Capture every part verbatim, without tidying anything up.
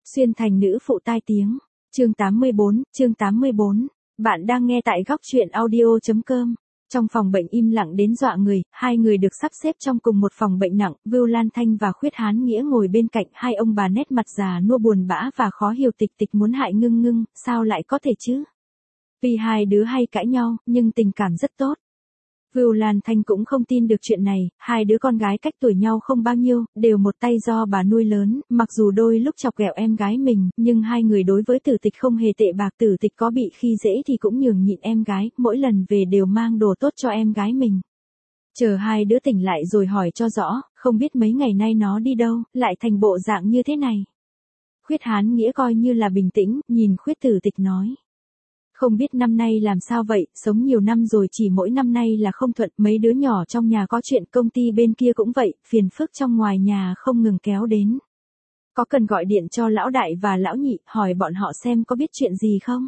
Xuyên thành nữ phụ tai tiếng. Chương tám mươi bốn, chương tám mươi bốn. Bạn đang nghe tại góc truyện audio chấm com. Trong phòng bệnh im lặng đến dọa người, hai người được sắp xếp trong cùng một phòng bệnh nặng, Vưu Lan Thanh và Khuyết Hán Nghĩa ngồi bên cạnh, hai ông bà nét mặt già nua buồn bã và khó hiểu. Tịch Tịch muốn hại Ngưng Ngưng, sao lại có thể chứ? Vì hai đứa hay cãi nhau, nhưng tình cảm rất tốt. Vưu Lan Thanh cũng không tin được chuyện này, hai đứa con gái cách tuổi nhau không bao nhiêu, đều một tay do bà nuôi lớn, mặc dù đôi lúc chọc ghẹo em gái mình, nhưng hai người đối với Tử Tịch không hề tệ bạc. Tử Tịch có bị khi dễ thì cũng nhường nhịn em gái, mỗi lần về đều mang đồ tốt cho em gái mình. Chờ hai đứa tỉnh lại rồi hỏi cho rõ, không biết mấy ngày nay nó đi đâu, lại thành bộ dạng như thế này. Khuyết Hán Nghĩa coi như là bình tĩnh, nhìn Khuyết Tử Tịch nói. Không biết năm nay làm sao vậy, sống nhiều năm rồi chỉ mỗi năm nay là không thuận, mấy đứa nhỏ trong nhà có chuyện, công ty bên kia cũng vậy, phiền phức trong ngoài nhà không ngừng kéo đến. Có cần gọi điện cho lão đại và lão nhị, hỏi bọn họ xem có biết chuyện gì không?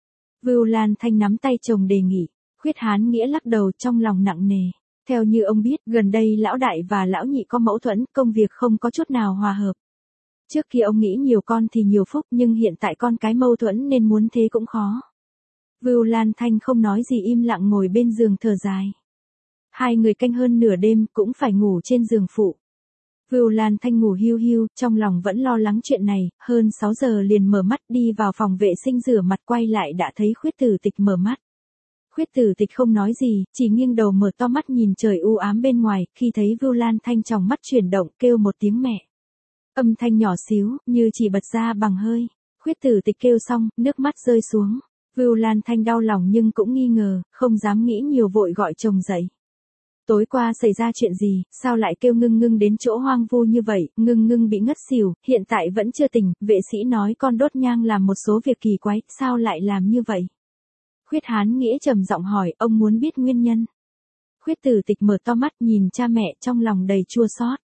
Vưu Lan Thanh nắm tay chồng đề nghị. Khuyết Hán Nghĩa lắc đầu trong lòng nặng nề. Theo như ông biết, gần đây lão đại và lão nhị có mâu thuẫn, công việc không có chút nào hòa hợp. Trước kia ông nghĩ nhiều con thì nhiều phúc, nhưng hiện tại con cái mâu thuẫn nên muốn thế cũng khó. Vưu Lan Thanh không nói gì, im lặng ngồi bên giường thở dài. Hai người canh hơn nửa đêm cũng phải ngủ trên giường phụ. Vưu Lan Thanh ngủ hiu hiu, trong lòng vẫn lo lắng chuyện này, hơn sáu giờ liền mở mắt đi vào phòng vệ sinh rửa mặt, quay lại đã thấy Khuyết Tử Tịch mở mắt. Khuyết Tử Tịch không nói gì, chỉ nghiêng đầu mở to mắt nhìn trời u ám bên ngoài, khi thấy Vưu Lan Thanh trong mắt chuyển động, kêu một tiếng mẹ. Âm thanh nhỏ xíu, như chỉ bật ra bằng hơi. Khuyết Tử Tịch kêu xong, nước mắt rơi xuống. Vưu Lan Thanh đau lòng nhưng cũng nghi ngờ, không dám nghĩ nhiều, vội gọi chồng dậy. Tối qua xảy ra chuyện gì, sao lại kêu Ngưng Ngưng đến chỗ hoang vu như vậy? Ngưng Ngưng bị ngất xỉu, hiện tại vẫn chưa tỉnh, vệ sĩ nói con đốt nhang làm một số việc kỳ quái, sao lại làm như vậy? Khuyết Hán Nghĩa trầm giọng hỏi, ông muốn biết nguyên nhân. Khuyết Tử Tịch mở to mắt nhìn cha mẹ, trong lòng đầy chua xót.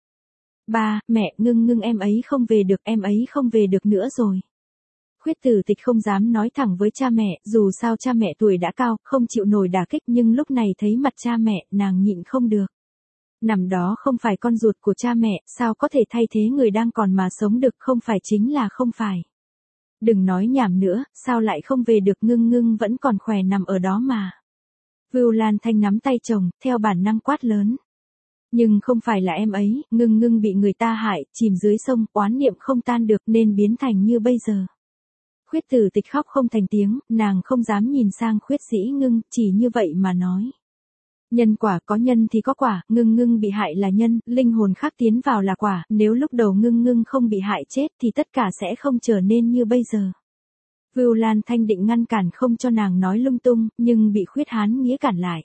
Ba, mẹ, Ngưng Ngưng em ấy không về được, em ấy không về được nữa rồi. Khuyết Tử Tịch không dám nói thẳng với cha mẹ, dù sao cha mẹ tuổi đã cao, không chịu nổi đả kích, nhưng lúc này thấy mặt cha mẹ, nàng nhịn không được. Nằm đó không phải con ruột của cha mẹ, sao có thể thay thế người đang còn mà sống được, không phải chính là không phải. Đừng nói nhảm nữa, sao lại không về được, Ngưng Ngưng vẫn còn khỏe nằm ở đó mà. Vưu Lan Thanh nắm tay chồng, theo bản năng quát lớn. Nhưng không phải là em ấy, Ngưng Ngưng bị người ta hại, chìm dưới sông, oán niệm không tan được nên biến thành như bây giờ. Khuyết Tử Tịch khóc không thành tiếng, nàng không dám nhìn sang Khuyết Dĩ Ngưng, chỉ như vậy mà nói. Nhân quả có nhân thì có quả, Ngưng Ngưng bị hại là nhân, linh hồn khác tiến vào là quả, nếu lúc đầu Ngưng Ngưng không bị hại chết thì tất cả sẽ không trở nên như bây giờ. Vưu Lan Thanh định ngăn cản không cho nàng nói lung tung, nhưng bị Khuyết Hán Nghĩa cản lại.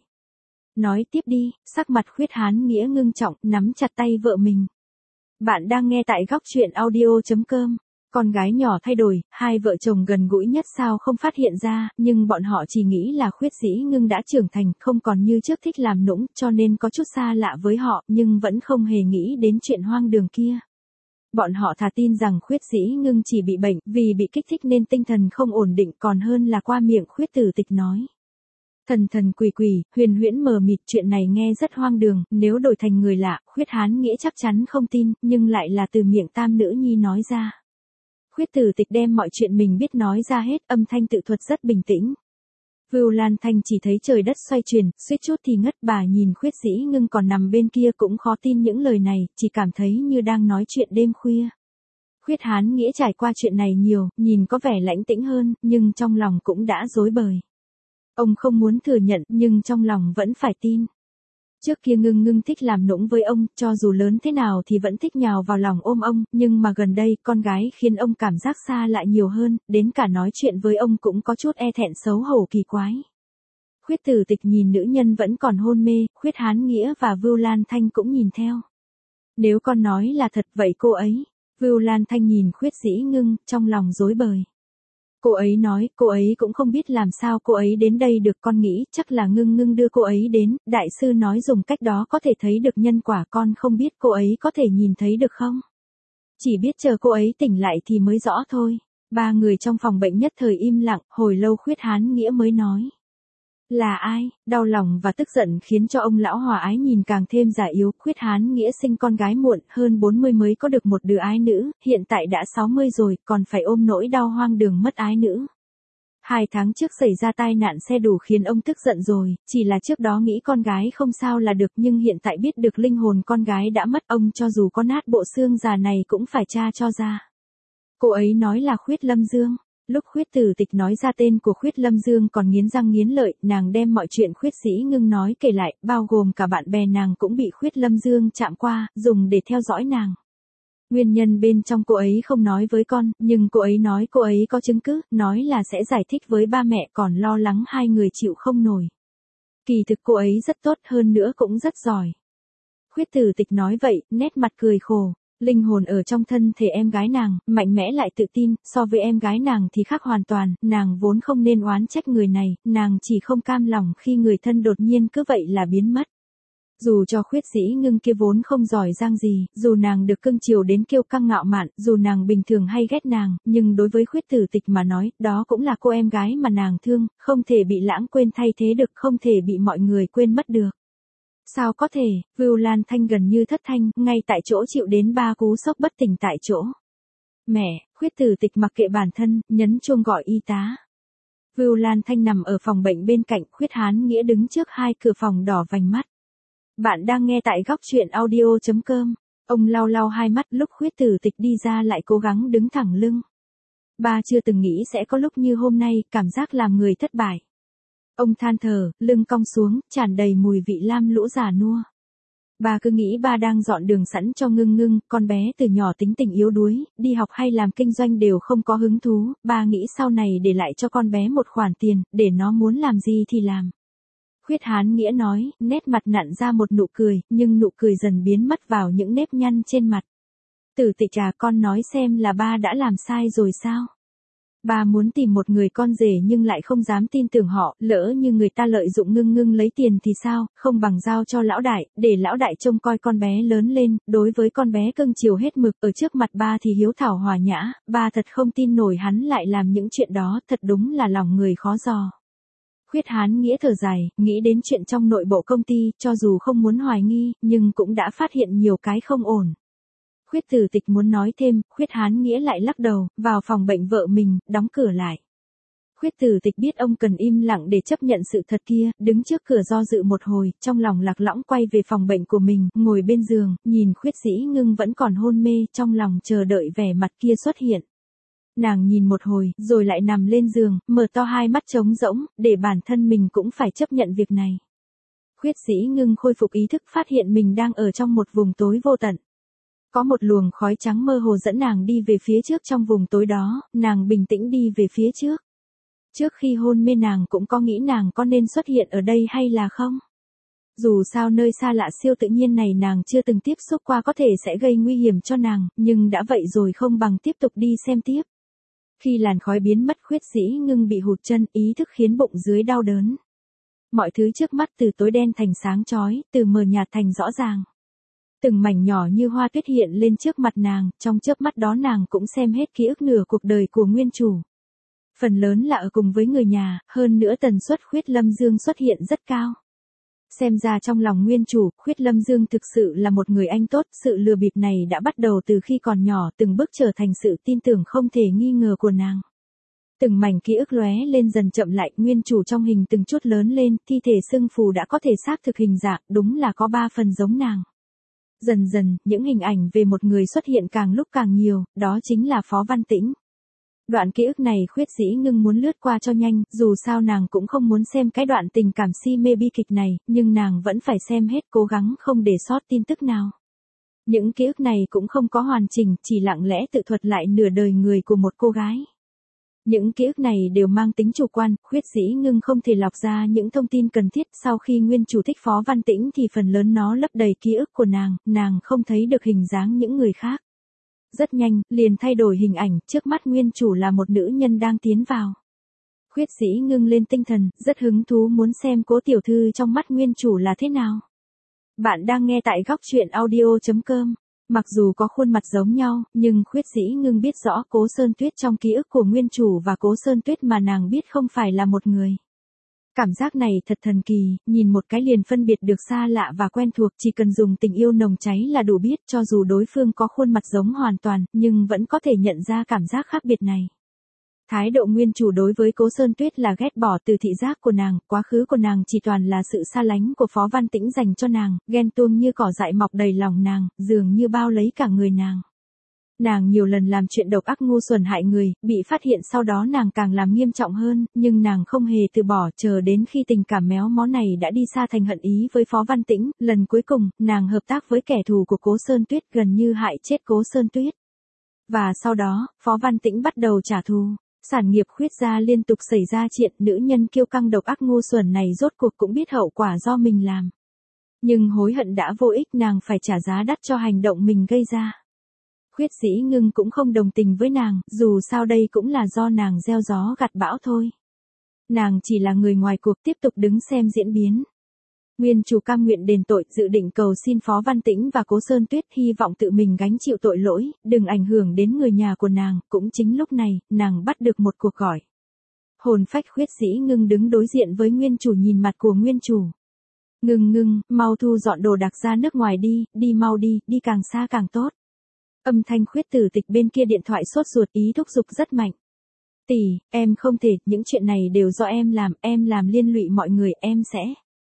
Nói tiếp đi, sắc mặt Khuyết Hán Nghĩa ngưng trọng, nắm chặt tay vợ mình. Bạn đang nghe tại góc truyện audio chấm com. Con gái nhỏ thay đổi, hai vợ chồng gần gũi nhất sao không phát hiện ra, nhưng bọn họ chỉ nghĩ là Khuyết Dĩ Ngưng đã trưởng thành, không còn như trước thích làm nũng, cho nên có chút xa lạ với họ, nhưng vẫn không hề nghĩ đến chuyện hoang đường kia. Bọn họ thà tin rằng Khuyết Dĩ Ngưng chỉ bị bệnh, vì bị kích thích nên tinh thần không ổn định, còn hơn là qua miệng Khuyết Tử Tịch nói. Thần thần quỷ quỷ, huyền huyễn mờ mịt, chuyện này nghe rất hoang đường, nếu đổi thành người lạ, Khuyết Hán Nghĩa chắc chắn không tin, nhưng lại là từ miệng tam nữ nhi nói ra. Khuyết Tử Tịch đem mọi chuyện mình biết nói ra hết, âm thanh tự thuật rất bình tĩnh. Vưu Lan Thanh chỉ thấy trời đất xoay chuyển, suýt chút thì ngất, bà nhìn Khuyết Dĩ Ngưng còn nằm bên kia cũng khó tin những lời này, chỉ cảm thấy như đang nói chuyện đêm khuya. Khuyết Hán Nghĩa trải qua chuyện này nhiều, nhìn có vẻ lãnh tĩnh hơn, nhưng trong lòng cũng đã rối bời. Ông không muốn thừa nhận, nhưng trong lòng vẫn phải tin. Trước kia Ngưng Ngưng thích làm nũng với ông, cho dù lớn thế nào thì vẫn thích nhào vào lòng ôm ông, nhưng mà gần đây, con gái khiến ông cảm giác xa lạ nhiều hơn, đến cả nói chuyện với ông cũng có chút e thẹn xấu hổ kỳ quái. Khuyết Tử Tịch nhìn nữ nhân vẫn còn hôn mê, Khuyết Hán Nghĩa và Vưu Lan Thanh cũng nhìn theo. Nếu con nói là thật vậy cô ấy, Vưu Lan Thanh nhìn Khuyết Dĩ Ngưng, trong lòng rối bời. Cô ấy nói, cô ấy cũng không biết làm sao cô ấy đến đây được, con nghĩ chắc là Ngưng Ngưng đưa cô ấy đến, đại sư nói dùng cách đó có thể thấy được nhân quả, con không biết cô ấy có thể nhìn thấy được không? Chỉ biết chờ cô ấy tỉnh lại thì mới rõ thôi. Ba người trong phòng bệnh nhất thời im lặng, hồi lâu Khuyết Hán Nghĩa mới nói. Là ai? Đau lòng và tức giận khiến cho ông lão hòa ái nhìn càng thêm già yếu. Khuyết Hán Nghĩa sinh con gái muộn, hơn bốn mươi mới có được một đứa ái nữ, hiện tại đã sáu mươi rồi, còn phải ôm nỗi đau hoang đường mất ái nữ. Hai tháng trước xảy ra tai nạn xe đủ khiến ông tức giận rồi, chỉ là trước đó nghĩ con gái không sao là được, nhưng hiện tại biết được linh hồn con gái đã mất, ông cho dù có nát bộ xương già này cũng phải tra cho ra. Cô ấy nói là Khuyết Lâm Dương. Lúc Khuyết Tử Tịch nói ra tên của Khuyết Lâm Dương còn nghiến răng nghiến lợi, nàng đem mọi chuyện Khuyết Dĩ Ngưng nói kể lại, bao gồm cả bạn bè nàng cũng bị Khuyết Lâm Dương chạm qua, dùng để theo dõi nàng. Nguyên nhân bên trong cô ấy không nói với con, nhưng cô ấy nói cô ấy có chứng cứ, nói là sẽ giải thích với ba mẹ, còn lo lắng hai người chịu không nổi. Kỳ thực cô ấy rất tốt, hơn nữa cũng rất giỏi. Khuyết Tử Tịch nói vậy, nét mặt cười khổ. Linh hồn ở trong thân thể em gái nàng, mạnh mẽ lại tự tin, so với em gái nàng thì khác hoàn toàn, nàng vốn không nên oán trách người này, nàng chỉ không cam lòng khi người thân đột nhiên cứ vậy là biến mất. Dù cho Khuyết Dĩ Ngưng kia vốn không giỏi giang gì, dù nàng được cưng chiều đến kiêu căng ngạo mạn, dù nàng bình thường hay ghét nàng, nhưng đối với Khuyết Tử Tịch mà nói, đó cũng là cô em gái mà nàng thương, không thể bị lãng quên thay thế được, không thể bị mọi người quên mất được. Sao có thể, Vưu Lan Thanh gần như thất thanh, ngay tại chỗ chịu đến ba cú sốc bất tỉnh tại chỗ. Mẹ, Khuyết Tử Tịch mặc kệ bản thân, nhấn chuông gọi y tá. Vưu Lan Thanh nằm ở phòng bệnh bên cạnh, Khuyết Hán Nghĩa đứng trước hai cửa phòng đỏ vành mắt. Bạn đang nghe tại góc truyện audio chấm com. Ông lau lau hai mắt, lúc Khuyết Tử Tịch đi ra lại cố gắng đứng thẳng lưng. Ba chưa từng nghĩ sẽ có lúc như hôm nay, cảm giác làm người thất bại. Ông than thở, lưng cong xuống, tràn đầy mùi vị lam lũ già nua. Ba cứ nghĩ ba đang dọn đường sẵn cho Ngưng Ngưng, con bé từ nhỏ tính tình yếu đuối, đi học hay làm kinh doanh đều không có hứng thú, ba nghĩ sau này để lại cho con bé một khoản tiền, để nó muốn làm gì thì làm. Khuyết Hán Nghĩa nói, nét mặt nặn ra một nụ cười, nhưng nụ cười dần biến mất vào những nếp nhăn trên mặt. Tử Tịch à, con nói xem là ba đã làm sai rồi sao? Ba muốn tìm một người con rể nhưng lại không dám tin tưởng họ, lỡ như người ta lợi dụng Ngưng Ngưng lấy tiền thì sao, không bằng giao cho lão đại, để lão đại trông coi con bé lớn lên, đối với con bé cưng chiều hết mực, ở trước mặt ba thì hiếu thảo hòa nhã, ba thật không tin nổi hắn lại làm những chuyện đó, thật đúng là lòng người khó dò. Khuyết Hán Nghĩa thở dài, nghĩ đến chuyện trong nội bộ công ty, cho dù không muốn hoài nghi, nhưng cũng đã phát hiện nhiều cái không ổn. Khuyết Tử Tịch muốn nói thêm, Khuyết Hán Nghĩa lại lắc đầu, vào phòng bệnh vợ mình, đóng cửa lại. Khuyết Tử Tịch biết ông cần im lặng để chấp nhận sự thật kia, đứng trước cửa do dự một hồi, trong lòng lạc lõng quay về phòng bệnh của mình, ngồi bên giường, nhìn Khuyết Dĩ Ngưng vẫn còn hôn mê, trong lòng chờ đợi vẻ mặt kia xuất hiện. Nàng nhìn một hồi, rồi lại nằm lên giường, mở to hai mắt trống rỗng, để bản thân mình cũng phải chấp nhận việc này. Khuyết Dĩ Ngưng khôi phục ý thức, phát hiện mình đang ở trong một vùng tối vô tận. Có một luồng khói trắng mơ hồ dẫn nàng đi về phía trước, trong vùng tối đó, nàng bình tĩnh đi về phía trước. Trước khi hôn mê nàng cũng có nghĩ nàng có nên xuất hiện ở đây hay là không? Dù sao nơi xa lạ siêu tự nhiên này nàng chưa từng tiếp xúc qua, có thể sẽ gây nguy hiểm cho nàng, nhưng đã vậy rồi không bằng tiếp tục đi xem tiếp. Khi làn khói biến mất, Khuyết Dĩ Ngưng bị hụt chân, ý thức khiến bụng dưới đau đớn. Mọi thứ trước mắt từ tối đen thành sáng chói, từ mờ nhạt thành rõ ràng. Từng mảnh nhỏ như hoa tuyết hiện lên trước mặt nàng, trong chớp mắt đó nàng cũng xem hết ký ức nửa cuộc đời của nguyên chủ. Phần lớn là ở cùng với người nhà, hơn nữa tần suất Khuyết Lâm Dương xuất hiện rất cao. Xem ra trong lòng nguyên chủ, Khuyết Lâm Dương thực sự là một người anh tốt, sự lừa bịp này đã bắt đầu từ khi còn nhỏ, từng bước trở thành sự tin tưởng không thể nghi ngờ của nàng. Từng mảnh ký ức lóe lên dần chậm lại, nguyên chủ trong hình từng chút lớn lên, thi thể xương phù đã có thể xác thực hình dạng, đúng là có ba phần giống nàng. Dần dần, những hình ảnh về một người xuất hiện càng lúc càng nhiều, đó chính là Phó Văn Tĩnh. Đoạn ký ức này Khuyết Dĩ Ngưng muốn lướt qua cho nhanh, dù sao nàng cũng không muốn xem cái đoạn tình cảm si mê bi kịch này, nhưng nàng vẫn phải xem hết, cố gắng không để sót tin tức nào. Những ký ức này cũng không có hoàn chỉnh, chỉ lặng lẽ tự thuật lại nửa đời người của một cô gái. Những ký ức này đều mang tính chủ quan, Khuyết Dĩ Ngưng không thể lọc ra những thông tin cần thiết, sau khi nguyên chủ thích Phó Văn Tĩnh thì phần lớn nó lấp đầy ký ức của nàng, nàng không thấy được hình dáng những người khác. Rất nhanh, liền thay đổi hình ảnh, trước mắt nguyên chủ là một nữ nhân đang tiến vào. Khuyết Dĩ Ngưng lên tinh thần, rất hứng thú muốn xem Cố tiểu thư trong mắt nguyên chủ là thế nào. Bạn đang nghe tại góc truyện audio chấm com. Mặc dù có khuôn mặt giống nhau, nhưng Khuyết Dĩ Ngưng biết rõ Cố Sơn Tuyết trong ký ức của nguyên chủ và Cố Sơn Tuyết mà nàng biết không phải là một người. Cảm giác này thật thần kỳ, nhìn một cái liền phân biệt được xa lạ và quen thuộc, chỉ cần dùng tình yêu nồng cháy là đủ biết, cho dù đối phương có khuôn mặt giống hoàn toàn, nhưng vẫn có thể nhận ra cảm giác khác biệt này. Thái độ nguyên chủ đối với Cố Sơn Tuyết là ghét bỏ từ thị giác của nàng, quá khứ của nàng chỉ toàn là sự xa lánh của Phó Văn Tĩnh dành cho nàng, ghen tuông như cỏ dại mọc đầy lòng nàng, dường như bao lấy cả người nàng. Nàng nhiều lần làm chuyện độc ác ngu xuẩn hại người, bị phát hiện sau đó nàng càng làm nghiêm trọng hơn, nhưng nàng không hề từ bỏ, chờ đến khi tình cảm méo mó này đã đi xa thành hận ý với Phó Văn Tĩnh, lần cuối cùng, nàng hợp tác với kẻ thù của Cố Sơn Tuyết gần như hại chết Cố Sơn Tuyết. Và sau đó, Phó Văn Tĩnh bắt đầu trả thù. Sản nghiệp Khuyết gia liên tục xảy ra chuyện, nữ nhân kiêu căng độc ác ngu xuẩn này rốt cuộc cũng biết hậu quả do mình làm. Nhưng hối hận đã vô ích, nàng phải trả giá đắt cho hành động mình gây ra. Khuyết Dĩ Ngưng cũng không đồng tình với nàng, dù sao đây cũng là do nàng gieo gió gặt bão thôi. Nàng chỉ là người ngoài cuộc tiếp tục đứng xem diễn biến. Nguyên chủ cam nguyện đền tội, dự định cầu xin Phó Văn Tĩnh và Cố Sơn Tuyết, hy vọng tự mình gánh chịu tội lỗi, đừng ảnh hưởng đến người nhà của nàng. Cũng chính lúc này, nàng bắt được một cuộc gọi. Hồn phách Khuyết Dĩ Ngưng đứng đối diện với nguyên chủ, nhìn mặt của nguyên chủ. Ngưng ngưng, mau thu dọn đồ đạc ra nước ngoài đi, đi mau đi, đi càng xa càng tốt. Âm thanh Khuyết Tử Tịch bên kia điện thoại sốt ruột, ý thúc giục rất mạnh. Tỷ, em không thể, những chuyện này đều do em làm, em làm liên lụy mọi người, em sẽ.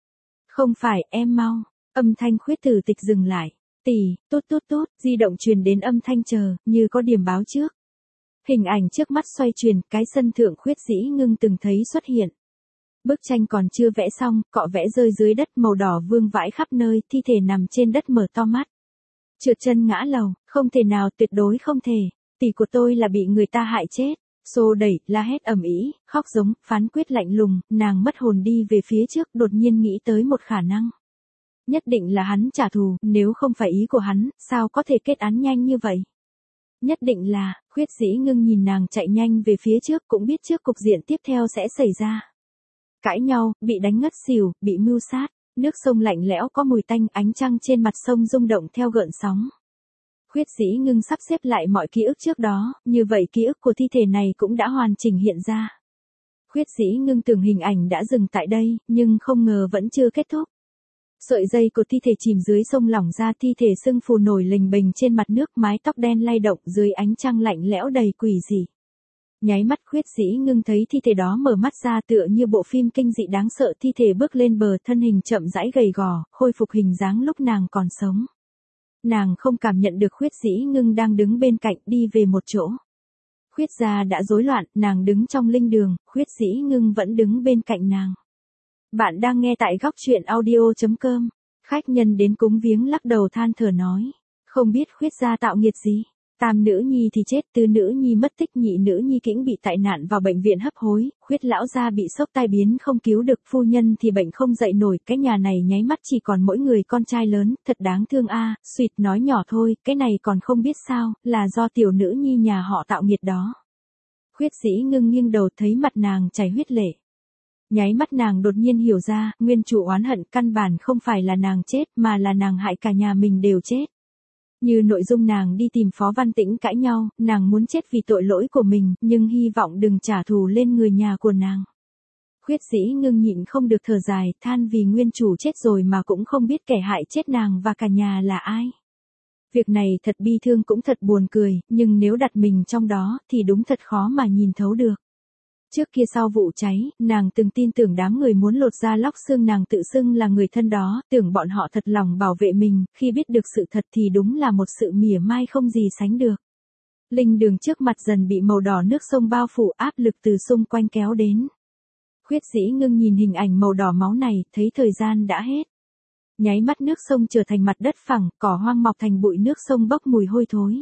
Không phải, em mau. Âm thanh Khuyết Tử Tịch dừng lại. Tỷ, tốt tốt tốt, di động truyền đến âm thanh chờ, như có điểm báo trước. Hình ảnh trước mắt xoay chuyển, cái sân thượng Khuyết Dĩ Ngưng từng thấy xuất hiện. Bức tranh còn chưa vẽ xong, cọ vẽ rơi dưới đất, màu đỏ vương vãi khắp nơi, thi thể nằm trên đất mở to mắt. Trượt chân ngã lầu, không thể nào, tuyệt đối không thể. Tỷ của tôi là bị người ta hại chết. Xô đẩy, la hét ầm ĩ, khóc giống, phán quyết lạnh lùng, nàng mất hồn đi về phía trước, đột nhiên nghĩ tới một khả năng. Nhất định là hắn trả thù, nếu không phải ý của hắn, sao có thể kết án nhanh như vậy? Nhất định là, Khuyết Dĩ Ngưng nhìn nàng chạy nhanh về phía trước, cũng biết trước cục diện tiếp theo sẽ xảy ra. Cãi nhau, bị đánh ngất xỉu, bị mưu sát, nước sông lạnh lẽo có mùi tanh, ánh trăng trên mặt sông rung động theo gợn sóng. Khuyết Dĩ Ngưng sắp xếp lại mọi ký ức trước đó, như vậy ký ức của thi thể này cũng đã hoàn chỉnh hiện ra. Khuyết Dĩ Ngưng tưởng hình ảnh đã dừng tại đây, nhưng không ngờ vẫn chưa kết thúc. Sợi dây của thi thể chìm dưới sông lỏng ra, thi thể sưng phù nổi lềnh bềnh trên mặt nước, mái tóc đen lay động dưới ánh trăng lạnh lẽo đầy quỷ dị. Nháy mắt Khuyết Dĩ Ngưng thấy thi thể đó mở mắt ra, tựa như bộ phim kinh dị đáng sợ, thi thể bước lên bờ, thân hình chậm rãi gầy gò, khôi phục hình dáng lúc nàng còn sống. Nàng không cảm nhận được Khuyết Dĩ Ngưng đang đứng bên cạnh, đi về một chỗ. Khuyết gia đã rối loạn, nàng đứng trong linh đường, Khuyết Dĩ Ngưng vẫn đứng bên cạnh nàng. Bạn đang nghe tại góc truyện audio chấm com. Khách nhân đến cúng viếng lắc đầu than thở nói. Không biết Khuyết gia tạo nghiệt gì. Tam nữ nhi thì chết, tứ nữ nhi mất tích, nhị nữ nhi kĩnh bị tai nạn vào bệnh viện hấp hối, Khuyết lão gia bị sốc tai biến không cứu được, phu nhân thì bệnh không dậy nổi, cái nhà này nháy mắt chỉ còn mỗi người con trai lớn, thật đáng thương a. À, suýt nói nhỏ thôi, cái này còn không biết sao, là do tiểu nữ nhi nhà họ tạo nghiệt đó. Khuyết Dĩ Ngưng nghiêng đầu thấy mặt nàng chảy huyết lệ. Nháy mắt nàng đột nhiên hiểu ra, nguyên chủ oán hận căn bản không phải là nàng chết mà là nàng hại cả nhà mình đều chết. Như nội dung nàng đi tìm Phó Văn Tĩnh cãi nhau, nàng muốn chết vì tội lỗi của mình, nhưng hy vọng đừng trả thù lên người nhà của nàng. Khuyết Dĩ Ngưng nhịn không được thở dài, than vì nguyên chủ chết rồi mà cũng không biết kẻ hại chết nàng và cả nhà là ai. Việc này thật bi thương cũng thật buồn cười, nhưng nếu đặt mình trong đó thì đúng thật khó mà nhìn thấu được. Trước kia sau vụ cháy, nàng từng tin tưởng đám người muốn lột da lóc xương nàng tự xưng là người thân đó, tưởng bọn họ thật lòng bảo vệ mình, khi biết được sự thật thì đúng là một sự mỉa mai không gì sánh được. Linh đường trước mặt dần bị màu đỏ nước sông bao phủ, áp lực từ xung quanh kéo đến. Khuyết Dĩ Ngưng nhìn hình ảnh màu đỏ máu này, thấy thời gian đã hết. Nháy mắt nước sông trở thành mặt đất phẳng, cỏ hoang mọc thành bụi, nước sông bốc mùi hôi thối.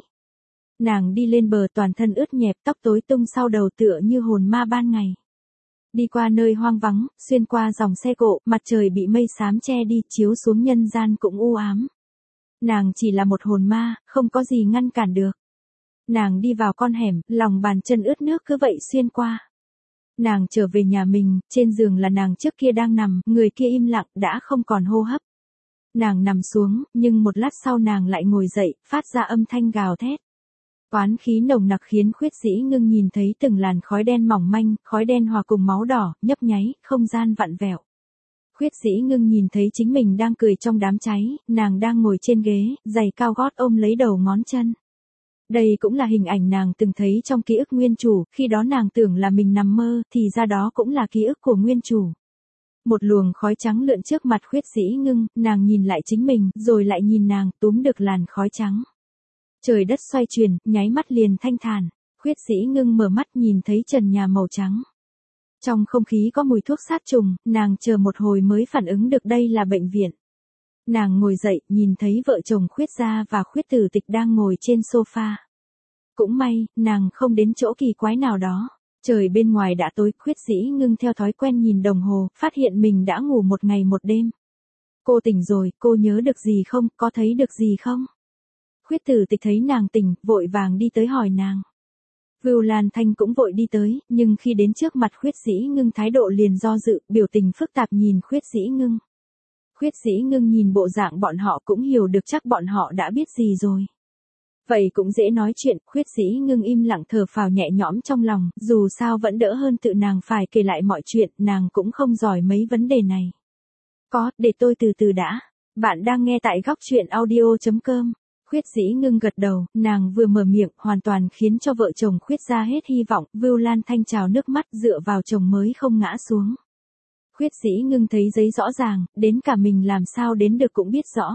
Nàng đi lên bờ toàn thân ướt nhẹp, tóc tối tung sau đầu tựa như hồn ma ban ngày. Đi qua nơi hoang vắng, xuyên qua dòng xe cộ, mặt trời bị mây xám che đi, chiếu xuống nhân gian cũng u ám. Nàng chỉ là một hồn ma, không có gì ngăn cản được. Nàng đi vào con hẻm, lòng bàn chân ướt nước cứ vậy xuyên qua. Nàng trở về nhà mình, trên giường là nàng trước kia đang nằm, người kia im lặng, đã không còn hô hấp. Nàng nằm xuống, nhưng một lát sau nàng lại ngồi dậy, phát ra âm thanh gào thét. Oán khí nồng nặc khiến Khuyết Dĩ Ngưng nhìn thấy từng làn khói đen mỏng manh, khói đen hòa cùng máu đỏ, nhấp nháy, không gian vặn vẹo. Khuyết Dĩ Ngưng nhìn thấy chính mình đang cười trong đám cháy, nàng đang ngồi trên ghế, giày cao gót ôm lấy đầu ngón chân. Đây cũng là hình ảnh nàng từng thấy trong ký ức nguyên chủ, khi đó nàng tưởng là mình nằm mơ, thì ra đó cũng là ký ức của nguyên chủ. Một luồng khói trắng lượn trước mặt Khuyết Dĩ Ngưng, nàng nhìn lại chính mình, rồi lại nhìn nàng, túm được làn khói trắng. Trời đất xoay chuyển, nháy mắt liền thanh thản. Khuyết Dĩ Ngưng mở mắt nhìn thấy trần nhà màu trắng. Trong không khí có mùi thuốc sát trùng, nàng chờ một hồi mới phản ứng được đây là bệnh viện. Nàng ngồi dậy, nhìn thấy vợ chồng Khuyết Gia và Khuyết Tử Tịch đang ngồi trên sofa. Cũng may, nàng không đến chỗ kỳ quái nào đó. Trời bên ngoài đã tối, Khuyết Dĩ Ngưng theo thói quen nhìn đồng hồ, phát hiện mình đã ngủ một ngày một đêm. Cô tỉnh rồi, cô nhớ được gì không, có thấy được gì không? Khuyết Tử Tịch thấy nàng tỉnh, vội vàng đi tới hỏi nàng. Vưu Lan Thanh cũng vội đi tới, nhưng khi đến trước mặt Khuyết Dĩ Ngưng thái độ liền do dự, biểu tình phức tạp nhìn Khuyết Dĩ Ngưng. Khuyết Dĩ Ngưng nhìn bộ dạng bọn họ cũng hiểu được chắc bọn họ đã biết gì rồi. Vậy cũng dễ nói chuyện, Khuyết Dĩ Ngưng im lặng thở phào nhẹ nhõm trong lòng, dù sao vẫn đỡ hơn tự nàng phải kể lại mọi chuyện, nàng cũng không giỏi mấy vấn đề này. Có, để tôi từ từ đã. Bạn đang nghe tại góc truyện audio chấm com. Khuyết Dĩ Ngưng gật đầu, nàng vừa mở miệng, hoàn toàn khiến cho vợ chồng Khuyết Gia hết hy vọng, Vưu Lan Thanh trào nước mắt dựa vào chồng mới không ngã xuống. Khuyết Dĩ Ngưng thấy giấy rõ ràng, đến cả mình làm sao đến được cũng biết rõ.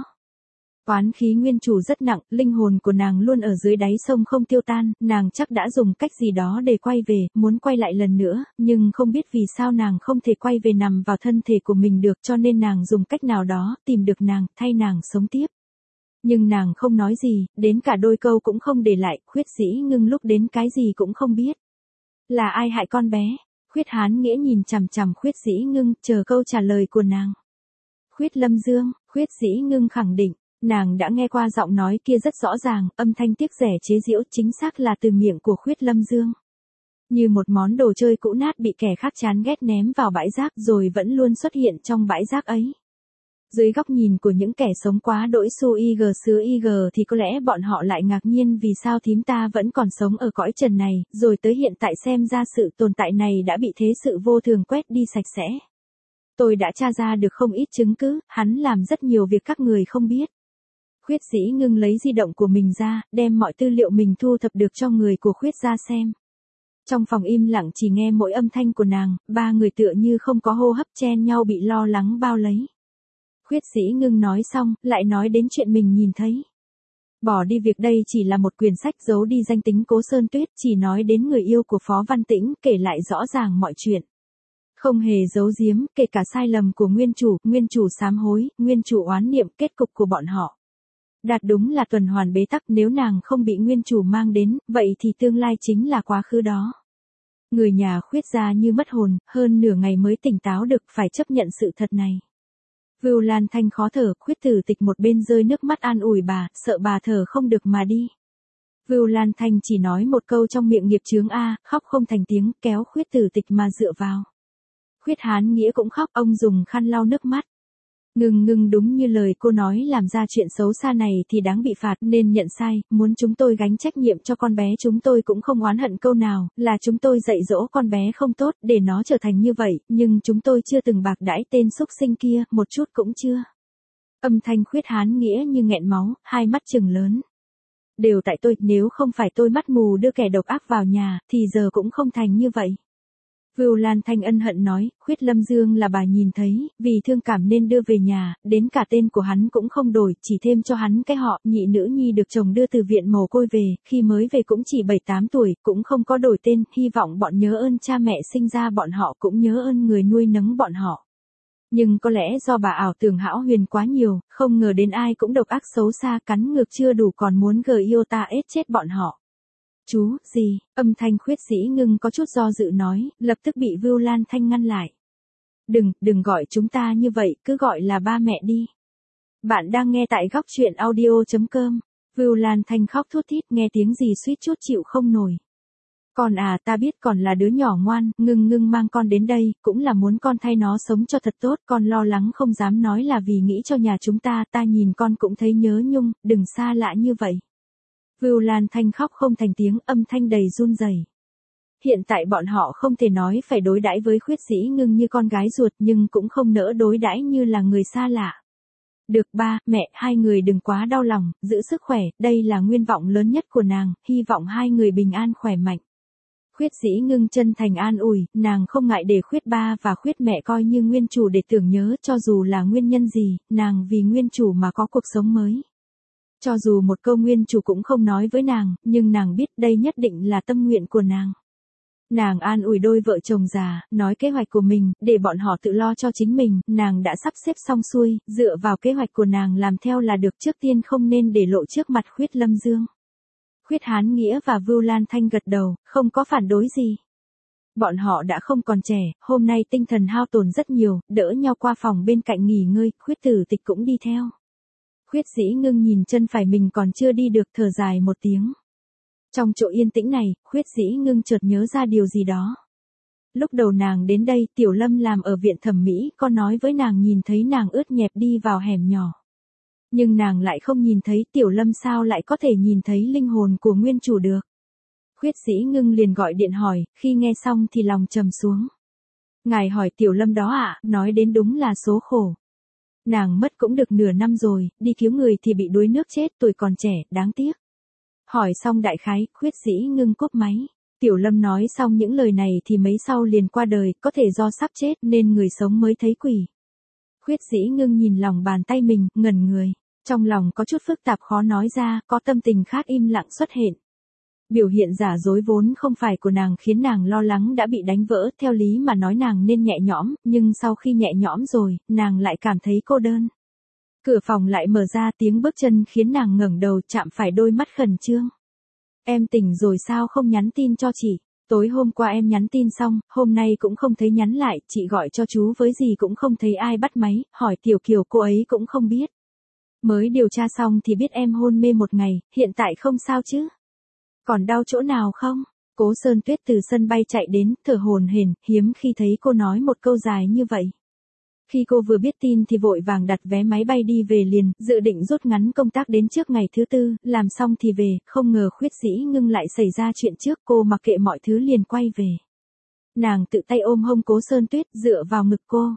Oán khí nguyên chủ rất nặng, linh hồn của nàng luôn ở dưới đáy sông không tiêu tan, nàng chắc đã dùng cách gì đó để quay về, muốn quay lại lần nữa, nhưng không biết vì sao nàng không thể quay về nằm vào thân thể của mình được, cho nên nàng dùng cách nào đó, tìm được nàng, thay nàng sống tiếp. Nhưng nàng không nói gì, đến cả đôi câu cũng không để lại, Khuyết Dĩ Ngưng lúc đến cái gì cũng không biết. Là ai hại con bé? Khuyết Hán Nghĩa nhìn chằm chằm Khuyết Dĩ Ngưng, chờ câu trả lời của nàng. Khuyết Lâm Dương, Khuyết Dĩ Ngưng khẳng định, nàng đã nghe qua giọng nói kia rất rõ ràng, âm thanh tiếc rẻ chế giễu chính xác là từ miệng của Khuyết Lâm Dương. Như một món đồ chơi cũ nát bị kẻ khác chán ghét ném vào bãi rác rồi vẫn luôn xuất hiện trong bãi rác ấy. Dưới góc nhìn của những kẻ sống quá đỗi su ig xứ ig thì có lẽ bọn họ lại ngạc nhiên vì sao thím ta vẫn còn sống ở cõi trần này, rồi tới hiện tại xem ra sự tồn tại này đã bị thế sự vô thường quét đi sạch sẽ. Tôi đã tra ra được không ít chứng cứ, hắn làm rất nhiều việc các người không biết. Khuyết Dĩ Ngưng lấy di động của mình ra, đem mọi tư liệu mình thu thập được cho người của Khuyết Gia xem. Trong phòng im lặng chỉ nghe mỗi âm thanh của nàng, ba người tựa như không có hô hấp chen nhau bị lo lắng bao lấy. Khuyết Dĩ Ngưng nói xong, lại nói đến chuyện mình nhìn thấy. Bỏ đi việc đây chỉ là một quyển sách giấu đi danh tính Cố Sơn Tuyết, chỉ nói đến người yêu của Phó Văn Tĩnh, kể lại rõ ràng mọi chuyện. Không hề giấu giếm, kể cả sai lầm của nguyên chủ, nguyên chủ sám hối, nguyên chủ oán niệm, kết cục của bọn họ. Đạt đúng là tuần hoàn bế tắc, nếu nàng không bị nguyên chủ mang đến, vậy thì tương lai chính là quá khứ đó. Người nhà Khuyết Gia như mất hồn, hơn nửa ngày mới tỉnh táo được, phải chấp nhận sự thật này. Vưu Lan Thanh khó thở, Khuyết Tử Tịch một bên rơi nước mắt an ủi bà, sợ bà thở không được mà đi. Vưu Lan Thanh chỉ nói một câu trong miệng nghiệp chướng a, khóc không thành tiếng, kéo Khuyết Tử Tịch mà dựa vào. Khuyết Hán Nghĩa cũng khóc, ông dùng khăn lau nước mắt. Ngừng ngừng đúng như lời cô nói, làm ra chuyện xấu xa này thì đáng bị phạt, nên nhận sai, muốn chúng tôi gánh trách nhiệm cho con bé, chúng tôi cũng không oán hận câu nào, là chúng tôi dạy dỗ con bé không tốt, để nó trở thành như vậy, nhưng chúng tôi chưa từng bạc đãi tên xúc sinh kia, một chút cũng chưa. Âm thanh Khuyết Hán Nghĩa như nghẹn máu, hai mắt trừng lớn. Đều tại tôi, nếu không phải tôi mắt mù đưa kẻ độc ác vào nhà, thì giờ cũng không thành như vậy. Vưu Lan Thanh ân hận nói, Khuyết Lâm Dương là bà nhìn thấy, vì thương cảm nên đưa về nhà, đến cả tên của hắn cũng không đổi, chỉ thêm cho hắn cái họ, nhị nữ nhi được chồng đưa từ viện mồ côi về, khi mới về cũng chỉ bảy tám tuổi, cũng không có đổi tên, hy vọng bọn nhớ ơn cha mẹ sinh ra bọn họ, cũng nhớ ơn người nuôi nấng bọn họ. Nhưng có lẽ do bà ảo tưởng hão huyền quá nhiều, không ngờ đến ai cũng độc ác xấu xa, cắn ngược chưa đủ còn muốn gờ yêu ta ết chết bọn họ. Chú, gì, âm thanh Khuyết Dĩ Ngưng có chút do dự nói, lập tức bị Vưu Lan Thanh ngăn lại. Đừng, đừng gọi chúng ta như vậy, cứ gọi là ba mẹ đi. Bạn đang nghe tại góc truyện audio chấm com. Vưu Lan Thanh khóc thút thít, nghe tiếng gì suýt chút chịu không nổi. Con à, ta biết còn là đứa nhỏ ngoan, Ngưng Ngưng mang con đến đây, cũng là muốn con thay nó sống cho thật tốt, con lo lắng không dám nói là vì nghĩ cho nhà chúng ta, ta nhìn con cũng thấy nhớ nhung, đừng xa lạ như vậy. Vưu Lan Thanh khóc không thành tiếng, âm thanh đầy run rẩy. Hiện tại bọn họ không thể nói phải đối đãi với Khuyết Dĩ Ngưng như con gái ruột, nhưng cũng không nỡ đối đãi như là người xa lạ. Được ba, mẹ, hai người đừng quá đau lòng, giữ sức khỏe, đây là nguyên vọng lớn nhất của nàng, hy vọng hai người bình an khỏe mạnh. Khuyết Dĩ Ngưng chân thành an ủi, nàng không ngại để Khuyết ba và Khuyết mẹ coi như nguyên chủ để tưởng nhớ, cho dù là nguyên nhân gì, nàng vì nguyên chủ mà có cuộc sống mới. Cho dù một câu nguyên chủ cũng không nói với nàng, nhưng nàng biết đây nhất định là tâm nguyện của nàng. Nàng an ủi đôi vợ chồng già, nói kế hoạch của mình, để bọn họ tự lo cho chính mình, nàng đã sắp xếp xong xuôi, dựa vào kế hoạch của nàng làm theo là được, trước tiên không nên để lộ trước mặt Khuyết Lâm Dương. Khuyết Hán Nghĩa và Vưu Lan Thanh gật đầu, không có phản đối gì. Bọn họ đã không còn trẻ, hôm nay tinh thần hao tổn rất nhiều, đỡ nhau qua phòng bên cạnh nghỉ ngơi, Khuyết Tử Tịch cũng đi theo. Khuyết Dĩ Ngưng nhìn chân phải mình còn chưa đi được, thở dài một tiếng. Trong chỗ yên tĩnh này, Khuyết Dĩ Ngưng chợt nhớ ra điều gì đó. Lúc đầu nàng đến đây, Tiểu Lâm làm ở viện thẩm mỹ, có nói với nàng nhìn thấy nàng ướt nhẹp đi vào hẻm nhỏ. Nhưng nàng lại không nhìn thấy, Tiểu Lâm sao lại có thể nhìn thấy linh hồn của nguyên chủ được. Khuyết Dĩ Ngưng liền gọi điện hỏi, khi nghe xong thì lòng trầm xuống. Ngài hỏi Tiểu Lâm đó ạ, à, nói đến đúng là số khổ. Nàng mất cũng được nửa năm rồi, đi cứu người thì bị đuối nước chết, tuổi còn trẻ, đáng tiếc. Hỏi xong đại khái, Khuyết Dĩ Ngưng cúp máy. Tiểu Lâm nói xong những lời này thì mấy sau liền qua đời, có thể do sắp chết nên người sống mới thấy quỷ. Khuyết Dĩ Ngưng nhìn lòng bàn tay mình, ngẩn người. Trong lòng có chút phức tạp khó nói ra, có tâm tình khác im lặng xuất hiện. Biểu hiện giả dối vốn không phải của nàng khiến nàng lo lắng đã bị đánh vỡ, theo lý mà nói nàng nên nhẹ nhõm, nhưng sau khi nhẹ nhõm rồi, nàng lại cảm thấy cô đơn. Cửa phòng lại mở ra, tiếng bước chân khiến nàng ngẩng đầu, chạm phải đôi mắt khẩn trương. Em tỉnh rồi sao không nhắn tin cho chị? Tối hôm qua em nhắn tin xong, hôm nay cũng không thấy nhắn lại, chị gọi cho chú với gì cũng không thấy ai bắt máy, hỏi Tiểu Kiều cô ấy cũng không biết. Mới điều tra xong thì biết em hôn mê một ngày, hiện tại không sao chứ? Còn đau chỗ nào không? Cố Sơn Tuyết từ sân bay chạy đến, thở hổn hển, hiếm khi thấy cô nói một câu dài như vậy. Khi cô vừa biết tin thì vội vàng đặt vé máy bay đi về liền, dự định rút ngắn công tác đến trước ngày thứ tư, làm xong thì về, không ngờ Khuyết Dĩ Ngưng lại xảy ra chuyện trước, cô mặc kệ mọi thứ liền quay về. Nàng tự tay ôm hông Cố Sơn Tuyết, dựa vào ngực cô.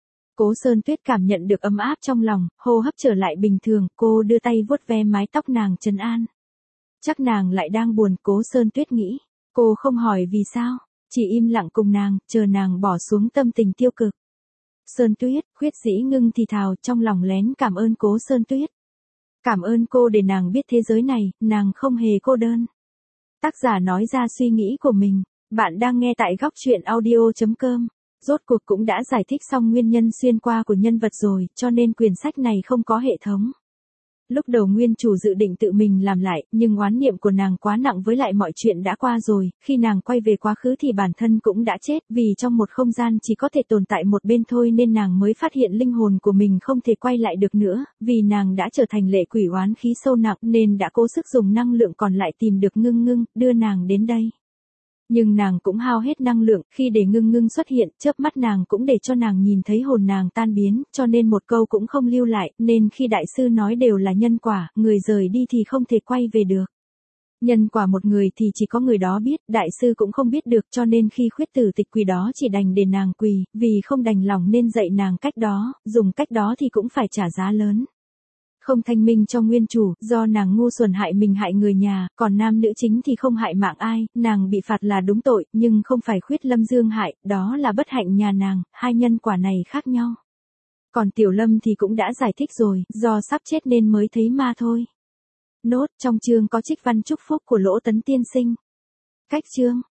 Cố Sơn Tuyết cảm nhận được ấm áp trong lòng, hô hấp trở lại bình thường, cô đưa tay vuốt ve mái tóc nàng trấn an. Chắc nàng lại đang buồn, Cố Sơn Tuyết nghĩ. Cô không hỏi vì sao, chỉ im lặng cùng nàng, chờ nàng bỏ xuống tâm tình tiêu cực. Sơn Tuyết, Khuyết Dĩ Ngưng thì thào, trong lòng lén cảm ơn Cố Sơn Tuyết. Cảm ơn cô để nàng biết thế giới này, nàng không hề cô đơn. Tác giả nói ra suy nghĩ của mình. Bạn đang nghe tại góc truyện audio chấm com. Rốt cuộc cũng đã giải thích xong nguyên nhân xuyên qua của nhân vật rồi, cho nên quyển sách này không có hệ thống. Lúc đầu nguyên chủ dự định tự mình làm lại, nhưng oán niệm của nàng quá nặng với lại mọi chuyện đã qua rồi, khi nàng quay về quá khứ thì bản thân cũng đã chết, vì trong một không gian chỉ có thể tồn tại một bên thôi nên nàng mới phát hiện linh hồn của mình không thể quay lại được nữa, vì nàng đã trở thành lệ quỷ oán khí sâu nặng nên đã cố sức dùng năng lượng còn lại tìm được Ngưng Ngưng, đưa nàng đến đây. Nhưng nàng cũng hao hết năng lượng, khi để Ngưng Ngưng xuất hiện, chớp mắt nàng cũng để cho nàng nhìn thấy hồn nàng tan biến, cho nên một câu cũng không lưu lại, nên khi đại sư nói đều là nhân quả, người rời đi thì không thể quay về được. Nhân quả một người thì chỉ có người đó biết, đại sư cũng không biết được, cho nên khi Khuyết Tử Tịch quỳ đó chỉ đành để nàng quỳ, vì không đành lòng nên dạy nàng cách đó, dùng cách đó thì cũng phải trả giá lớn. Không thanh minh cho nguyên chủ, do nàng ngu xuẩn hại mình hại người nhà, còn nam nữ chính thì không hại mạng ai, nàng bị phạt là đúng tội, nhưng không phải Khuyết Lâm Dương hại, đó là bất hạnh nhà nàng, hai nhân quả này khác nhau. Còn Tiểu Lâm thì cũng đã giải thích rồi, do sắp chết nên mới thấy ma thôi. Nốt, trong chương có trích văn chúc phúc của Lỗ Tấn Tiên Sinh. Cách chương